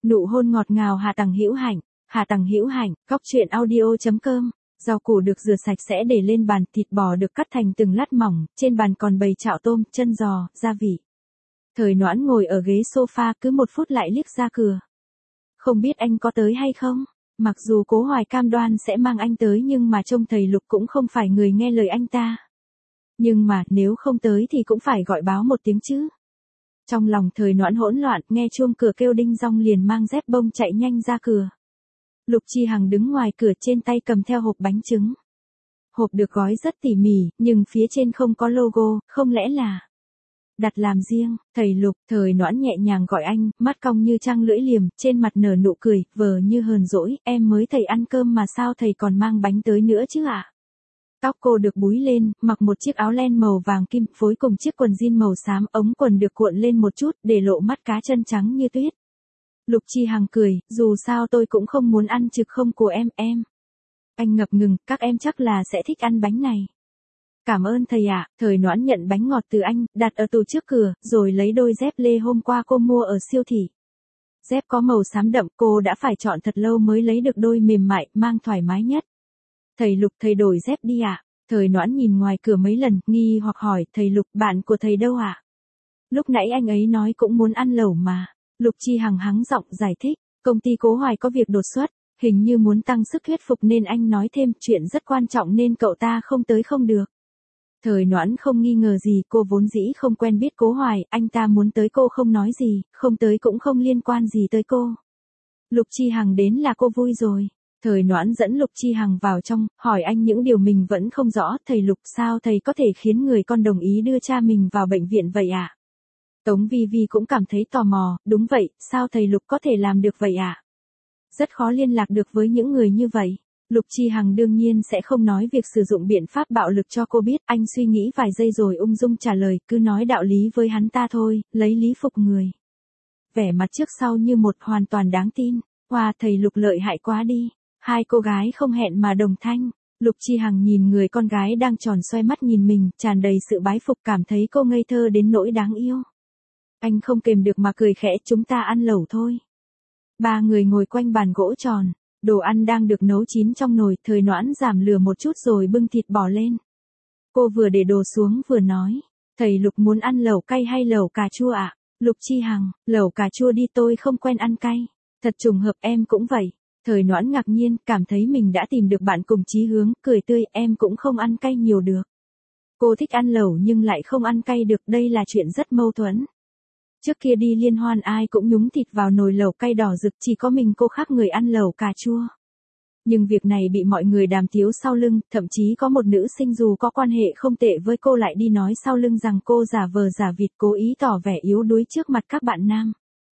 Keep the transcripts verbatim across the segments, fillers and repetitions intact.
Nụ hôn ngọt ngào Hà Tằng Hữu Hạnh, Hà Tằng Hữu Hạnh, góc truyện audio chấm com. Rau củ được rửa sạch sẽ để lên bàn, thịt bò được cắt thành từng lát mỏng, trên bàn còn bày chảo tôm, chân giò, gia vị. Thời Noãn ngồi ở ghế sofa cứ một phút lại liếc ra cửa. Không biết anh có tới hay không? Mặc dù Cố Hoài cam đoan sẽ mang anh tới nhưng mà trông thầy Lục cũng không phải người nghe lời anh ta. Nhưng mà nếu không tới thì cũng phải gọi báo một tiếng chứ. Trong lòng Thời Noãn hỗn loạn, nghe chuông cửa kêu đinh dong liền mang dép bông chạy nhanh ra cửa. Lục Chi Hằng đứng ngoài cửa trên tay cầm theo hộp bánh trứng. Hộp được gói rất tỉ mỉ, nhưng phía trên không có logo, không lẽ là đặt làm riêng. Thầy Lục, Thời Noãn nhẹ nhàng gọi anh, mắt cong như trăng lưỡi liềm, trên mặt nở nụ cười, vờ như hờn dỗi, em mới thầy ăn cơm mà sao thầy còn mang bánh tới nữa chứ ạ? À? Tóc cô được búi lên, mặc một chiếc áo len màu vàng kim, phối cùng chiếc quần jean màu xám, ống quần được cuộn lên một chút, để lộ mắt cá chân trắng như tuyết. Lục Chi Hằng cười, dù sao tôi cũng không muốn ăn trực không của em, em. Anh ngập ngừng, các em chắc là sẽ thích ăn bánh này. Cảm ơn thầy ạ. Thời Noãn nhận bánh ngọt từ anh, đặt ở tủ trước cửa, rồi lấy đôi dép lê hôm qua cô mua ở siêu thị. Dép có màu xám đậm, cô đã phải chọn thật lâu mới lấy được đôi mềm mại, mang thoải mái nhất. Thầy Lục, thầy đổi dép đi ạ. Thời Noãn nhìn ngoài cửa mấy lần, nghi hoặc hỏi, thầy Lục, bạn của thầy đâu ạ? Lúc nãy anh ấy nói cũng muốn ăn lẩu mà. Lục Chi Hằng hắng giọng giải thích, công ty Cố Hoài có việc đột xuất, hình như muốn tăng sức thuyết phục nên anh nói thêm chuyện rất quan trọng nên cậu ta không tới không được. Thời Noãn không nghi ngờ gì, cô vốn dĩ không quen biết Cố Hoài, anh ta muốn tới cô không nói gì, không tới cũng không liên quan gì tới cô. Lục Chi Hằng đến là cô vui rồi. Thời Noãn dẫn Lục Chi Hằng vào trong, hỏi anh những điều mình vẫn không rõ, thầy Lục sao thầy có thể khiến người con đồng ý đưa cha mình vào bệnh viện vậy ạ? À? Tống Vi Vi cũng cảm thấy tò mò, đúng vậy, sao thầy Lục có thể làm được vậy ạ? À? Rất khó liên lạc được với những người như vậy. Lục Chi Hằng đương nhiên sẽ không nói việc sử dụng biện pháp bạo lực cho cô biết, anh suy nghĩ vài giây rồi ung dung trả lời, cứ nói đạo lý với hắn ta thôi, lấy lý phục người. Vẻ mặt trước sau như một, hoàn toàn đáng tin. Wow, thầy Lục lợi hại quá đi. Hai cô gái không hẹn mà đồng thanh. Lục Chi Hằng nhìn người con gái đang tròn xoay mắt nhìn mình, tràn đầy sự bái phục, cảm thấy cô ngây thơ đến nỗi đáng yêu. Anh không kềm được mà cười khẽ, chúng ta ăn lẩu thôi. Ba người ngồi quanh bàn gỗ tròn, đồ ăn đang được nấu chín trong nồi, Thời Noãn giảm lửa một chút rồi bưng thịt bò lên. Cô vừa để đồ xuống vừa nói, thầy Lục muốn ăn lẩu cay hay lẩu cà chua ạ? À? Lục Chi Hằng, lẩu cà chua đi, tôi không quen ăn cay. Thật trùng hợp, em cũng vậy. Thời Noãn ngạc nhiên, cảm thấy mình đã tìm được bạn cùng chí hướng, cười tươi, em cũng không ăn cay nhiều được. Cô thích ăn lẩu nhưng lại không ăn cay được, đây là chuyện rất mâu thuẫn. Trước kia đi liên hoan ai cũng nhúng thịt vào nồi lẩu cay đỏ rực, chỉ có mình cô khác người ăn lẩu cà chua. Nhưng việc này bị mọi người đàm tiếu sau lưng, thậm chí có một nữ sinh dù có quan hệ không tệ với cô lại đi nói sau lưng rằng cô giả vờ giả vịt, cố ý tỏ vẻ yếu đuối trước mặt các bạn nam.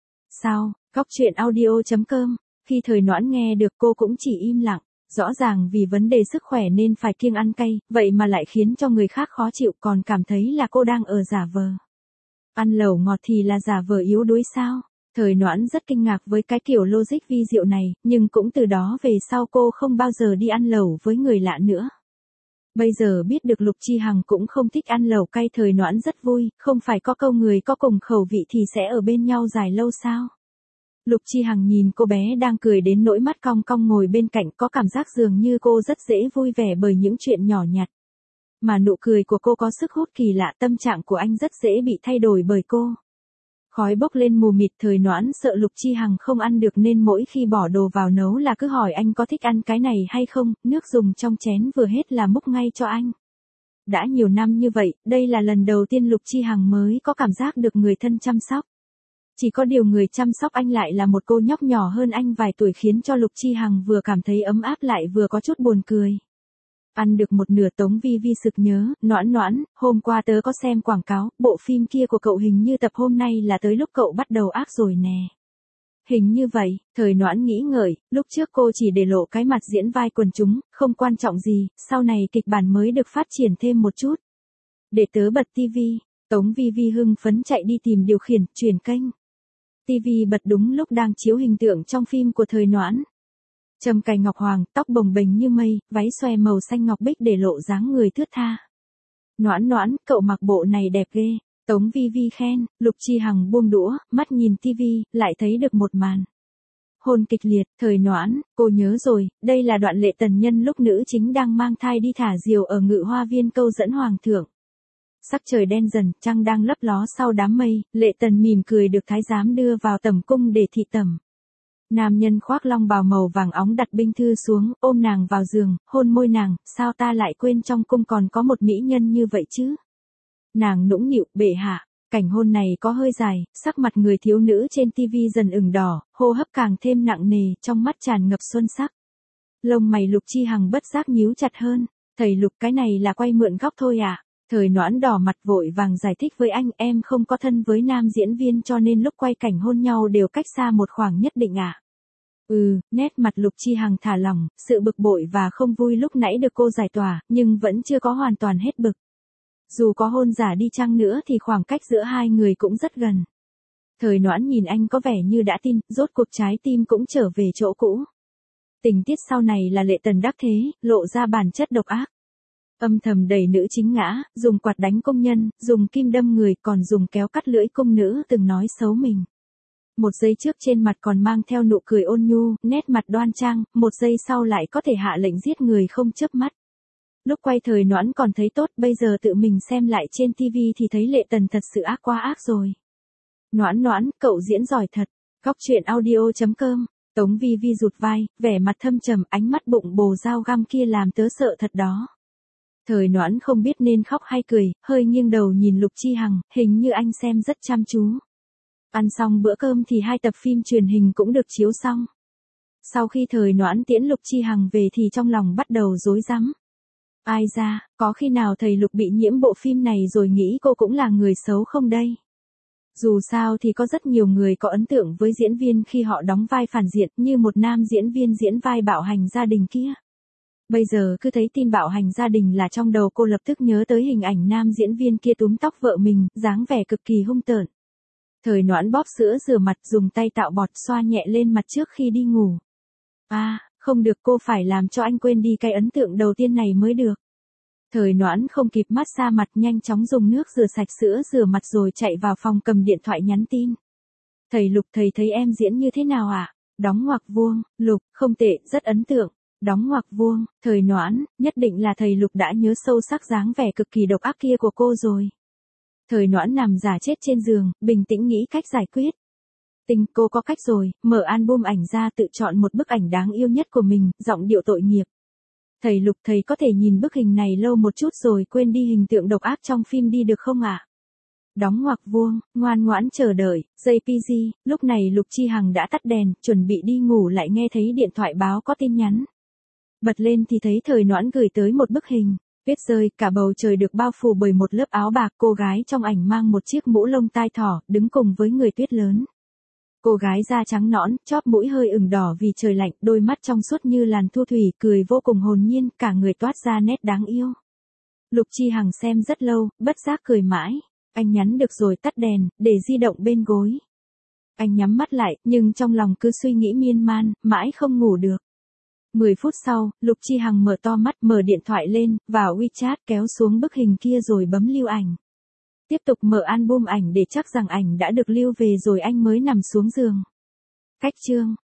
Sao, góc truyện audio chấm com. Khi Thời Noãn nghe được cô cũng chỉ im lặng, rõ ràng vì vấn đề sức khỏe nên phải kiêng ăn cay, vậy mà lại khiến cho người khác khó chịu, còn cảm thấy là cô đang ở giả vờ. Ăn lẩu ngọt thì là giả vờ yếu đuối sao? Thời Noãn rất kinh ngạc với cái kiểu logic vi diệu này, nhưng cũng từ đó về sau cô không bao giờ đi ăn lẩu với người lạ nữa. Bây giờ biết được Lục Chi Hằng cũng không thích ăn lẩu cay, Thời Noãn rất vui, không phải có câu người có cùng khẩu vị thì sẽ ở bên nhau dài lâu sao? Lục Chi Hằng nhìn cô bé đang cười đến nỗi mắt cong cong ngồi bên cạnh, có cảm giác dường như cô rất dễ vui vẻ bởi những chuyện nhỏ nhặt. Mà nụ cười của cô có sức hút kỳ lạ, tâm trạng của anh rất dễ bị thay đổi bởi cô. Khói bốc lên mù mịt, Thời Noãn sợ Lục Chi Hằng không ăn được nên mỗi khi bỏ đồ vào nấu là cứ hỏi anh có thích ăn cái này hay không, nước dùng trong chén vừa hết là múc ngay cho anh. Đã nhiều năm như vậy, đây là lần đầu tiên Lục Chi Hằng mới có cảm giác được người thân chăm sóc. Chỉ có điều người chăm sóc anh lại là một cô nhóc nhỏ hơn anh vài tuổi, khiến cho Lục Chi Hằng vừa cảm thấy ấm áp lại vừa có chút buồn cười. Ăn được một nửa, Tống Vi Vi sực nhớ, Noãn Noãn, hôm qua tớ có xem quảng cáo, bộ phim kia của cậu hình như tập hôm nay là tới lúc cậu bắt đầu ác rồi nè. Hình như vậy, Thời Noãn nghĩ ngợi, lúc trước cô chỉ để lộ cái mặt diễn vai quần chúng, không quan trọng gì, sau này kịch bản mới được phát triển thêm một chút. Để tớ bật tivi, Tống Vi Vi hưng phấn chạy đi tìm điều khiển, chuyển kênh. Tivi bật đúng lúc đang chiếu hình tượng trong phim của Thời Noãn. Trầm cài ngọc hoàng, tóc bồng bềnh như mây, váy xòe màu xanh ngọc bích để lộ dáng người thướt tha. Noãn Noãn, cậu mặc bộ này đẹp ghê. Tống Vi Vi khen. Lục Chi Hằng buông đũa, mắt nhìn tivi, lại thấy được một màn. hôn kịch liệt, Thời Noãn, cô nhớ rồi, đây là đoạn Lệ Tần nhân lúc nữ chính đang mang thai đi thả diều ở Ngự Hoa Viên câu dẫn hoàng thượng. Sắc trời đen dần, trăng đang lấp ló sau đám mây, Lệ Tần mỉm cười được thái giám đưa vào tẩm cung để thị tẩm. Nam nhân khoác long bào màu vàng óng đặt binh thư xuống, ôm nàng vào giường, hôn môi nàng, sao ta lại quên trong cung còn có một mỹ nhân như vậy chứ? Nàng nũng nịu, bệ hạ. Cảnh hôn này có hơi dài, sắc mặt người thiếu nữ trên tivi dần ửng đỏ, hô hấp càng thêm nặng nề, trong mắt tràn ngập xuân sắc. Lông mày Lục Chi Hằng bất giác nhíu chặt hơn, thầy Lục cái này là quay mượn góc thôi à? Thời Noãn đỏ mặt vội vàng giải thích với anh, em không có thân với nam diễn viên cho nên lúc quay cảnh hôn nhau đều cách xa một khoảng nhất định ạ. À? Ừ, nét mặt Lục Chi Hằng thả lỏng, sự bực bội và không vui lúc nãy được cô giải tỏa, nhưng vẫn chưa có hoàn toàn hết bực. Dù có hôn giả đi chăng nữa thì khoảng cách giữa hai người cũng rất gần. Thời Noãn nhìn anh có vẻ như đã tin, rốt cuộc trái tim cũng trở về chỗ cũ. Tình tiết sau này là Lệ Tần đắc thế, lộ ra bản chất độc ác. Âm thầm đẩy nữ chính ngã, dùng quạt đánh công nhân, dùng kim đâm người, còn dùng kéo cắt lưỡi cung nữ từng nói xấu mình. Một giây trước trên mặt còn mang theo nụ cười ôn nhu, nét mặt đoan trang, một giây sau lại có thể hạ lệnh giết người không chớp mắt. Lúc quay Thời Noãn còn thấy tốt, bây giờ tự mình xem lại trên tivi thì thấy Lệ Tần thật sự ác quá ác rồi. Noãn Noãn, cậu diễn giỏi thật. Góc truyện audio chấm com. Tống Vi Vi rụt vai, vẻ mặt thâm trầm, ánh mắt bụng bồ dao găm kia làm tớ sợ thật đó. Thời Noãn không biết nên khóc hay cười, hơi nghiêng đầu nhìn Lục Chi Hằng, hình như anh xem rất chăm chú. Ăn xong bữa cơm thì hai tập phim truyền hình cũng được chiếu xong. Sau khi Thời Noãn tiễn Lục Chi Hằng về thì trong lòng bắt đầu rối rắm. Ai ra, có khi nào thầy Lục bị nhiễm bộ phim này rồi nghĩ cô cũng là người xấu không đây? Dù sao thì có rất nhiều người có ấn tượng với diễn viên khi họ đóng vai phản diện, như một nam diễn viên diễn vai bạo hành gia đình kia. Bây giờ cứ thấy tin bạo hành gia đình là trong đầu cô lập tức nhớ tới hình ảnh nam diễn viên kia túm tóc vợ mình, dáng vẻ cực kỳ hung tợn. Thời Noãn bóp sữa rửa mặt, dùng tay tạo bọt xoa nhẹ lên mặt trước khi đi ngủ. À, không được, cô phải làm cho anh quên đi cái ấn tượng đầu tiên này mới được. Thời Noãn không kịp massage mặt, nhanh chóng dùng nước rửa sạch sữa rửa mặt rồi chạy vào phòng cầm điện thoại nhắn tin. Thầy Lục, thầy thấy em diễn như thế nào ạ? À? Đóng ngoặc vuông, Lục, không tệ, rất ấn tượng. Đóng ngoặc vuông, Thời Noãn, nhất định là thầy Lục đã nhớ sâu sắc dáng vẻ cực kỳ độc ác kia của cô rồi. Thời Noãn nằm giả chết trên giường, bình tĩnh nghĩ cách giải quyết. Tình, cô có cách rồi, mở album ảnh ra tự chọn một bức ảnh đáng yêu nhất của mình, giọng điệu tội nghiệp. Thầy Lục, thầy có thể nhìn bức hình này lâu một chút rồi quên đi hình tượng độc ác trong phim đi được không ạ? À? Đóng ngoặc vuông, ngoan ngoãn chờ đợi, giây pê giê, lúc này Lục Chi Hằng đã tắt đèn, chuẩn bị đi ngủ lại nghe thấy điện thoại báo có tin nhắn. Bật lên thì thấy Thời Noãn gửi tới một bức hình. Tuyết rơi, cả bầu trời được bao phủ bởi một lớp áo bạc, cô gái trong ảnh mang một chiếc mũ lông tai thỏ, đứng cùng với người tuyết lớn. Cô gái da trắng nõn, chóp mũi hơi ửng đỏ vì trời lạnh, đôi mắt trong suốt như làn thu thủy, cười vô cùng hồn nhiên, cả người toát ra nét đáng yêu. Lục Chi Hằng xem rất lâu, bất giác cười mãi. Anh nhắn được rồi tắt đèn, để di động bên gối. Anh nhắm mắt lại, nhưng trong lòng cứ suy nghĩ miên man, mãi không ngủ được. mười phút sau, Lục Chi Hằng mở to mắt, mở điện thoại lên, vào WeChat kéo xuống bức hình kia rồi bấm lưu ảnh. Tiếp tục mở album ảnh để chắc rằng ảnh đã được lưu về rồi anh mới nằm xuống giường. Cách chương.